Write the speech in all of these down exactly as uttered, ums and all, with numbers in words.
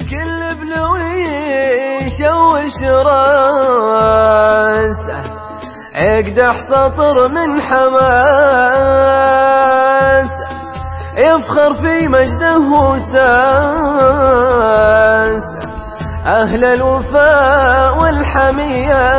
كل بلويش وش راسه يقدح سطر من حماسه يفخر في مجده وساسه أهل الوفاء والحمية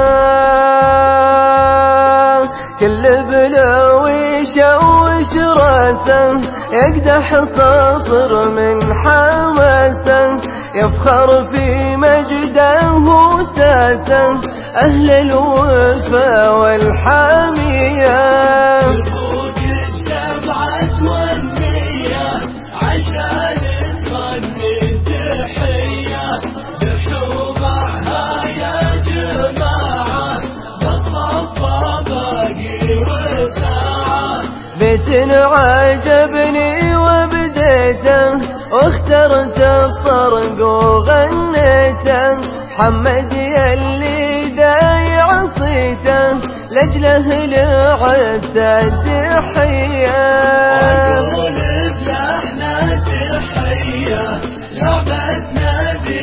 كل بلويش وش راسه يقدح سطر من حماسه يفخر في مجده وساسه أهل الوفاء والحمية فوق السبعة والمية عشان تغني التحية بحضورها يا جماعة بطلب باقي وساعة بيت عجبني وبديته واخترت الطرق وغنيته حمد يلي دايع صيته لجله لعبت التحية وأقول بلحنا تحية لعبتنا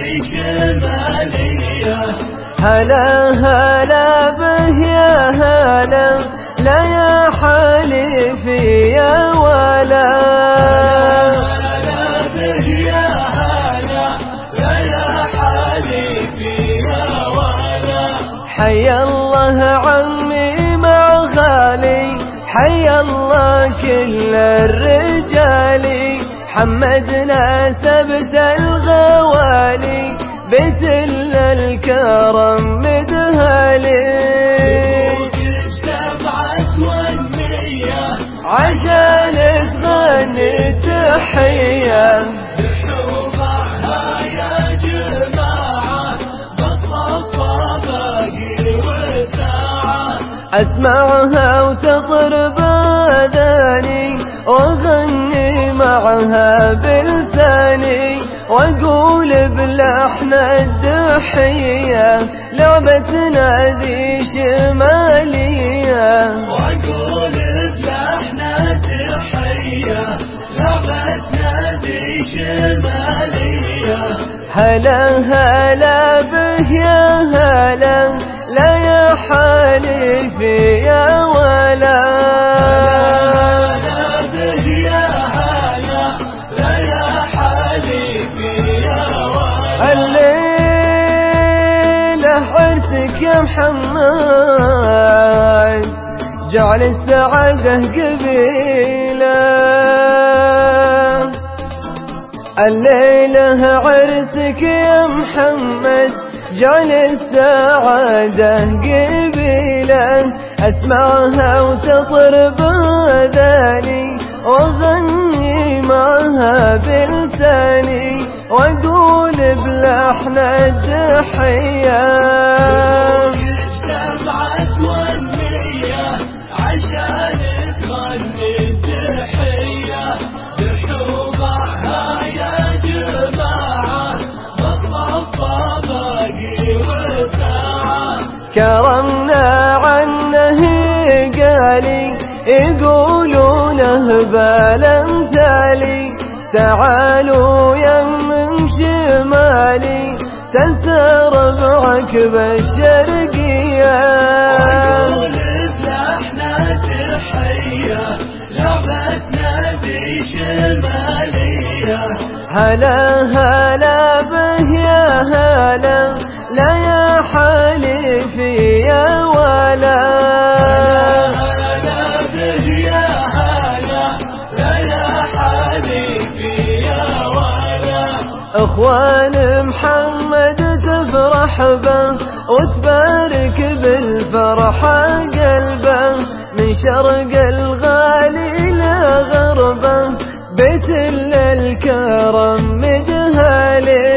بكمالية هلا هلا به يا هلا لا يا حليفي يا ولا هلا به يا هلا لا يا حليفي يا ولا حي الله عمي مع غالي حي الله كل الرجال حمدنا سبت الغوالي بيت الكرم مدهالي عشان تغني تحية بحضورها يا جماعة بطلب باقي وساعة أسمعها وتطرب أذاني وأغني معها بلساني وأقول بلحن الدحية لعبتنا ذي شمالية وأقول بلحنا تحية لعبتنا ذي شمالية هلا هلا به يا هلا لا يا حليفي يا ولا هلا به يا هلا لا يا حبيبي يا ولا الليلة عرسك يا محمد جعل السعادة قبيلة الليلة عرسك يا محمد جعل السعادة قبيلة أسمعها وتطرب أذاني وأغني معها بلساني وأقول بلحن التحية السبعة والمية عشان تغني التحية بحضورها يا جماعة بطلب باقي وساعة كرمنا عنه قالي يقولونه بالامثالي تعالوا يا من شمالي تسر بعكب الشرقية وأقول بلحنا تحية لعبتنا ذي شمالية هلا هلا به يا هلا لا يا حليفي يا ولا هلا به يا هلا لا يا حبيبي يا ولا اخوان محمد تفرح به وتبارك بالفرحة قلبه من شرق الغالي لغربه بيت الكرم مدهالي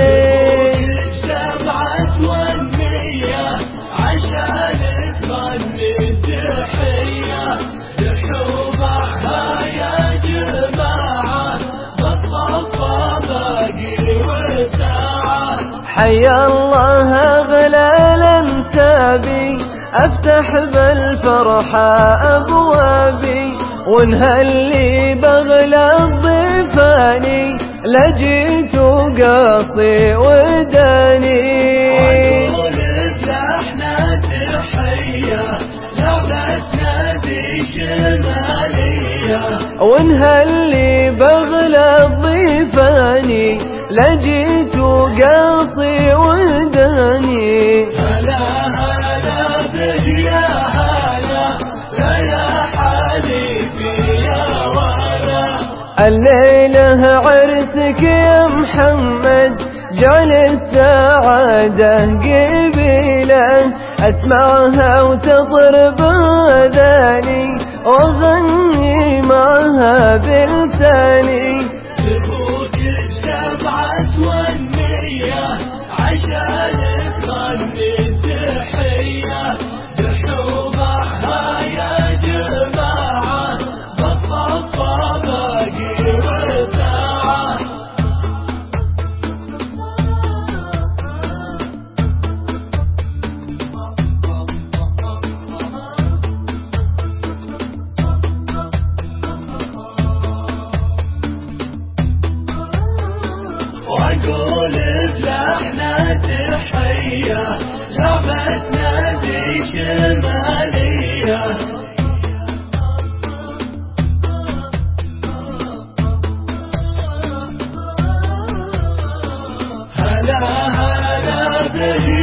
السبعة والمية عشان تغني التحية بحضورها يا جماعة بطلب باقي وساعة حي الله أغلى الانتابي أفتح بالفرحة أبوابي ونهلي بغلى الضيفاني لجيت قاصي وداني. وأقول بلحن تحية لعبتنا ذي شمالية، وانهاللي بغلى الضيفاني لجيت قاصي وداني. هلا هلا بك يا هلا يا حبيبي يا ولا. الليلة عرسك يا محمد جعل السعادة قبيلة، أسمعها وتضرب أذاني وأغني معها بلساني. تفوت السبعة والنية عشان تغني التحية، بحوضها يا جماعة بالطبطة باقي وساعة. وأقول بلحن تحية لعبتنا ذي شمالية، هلا هلا بك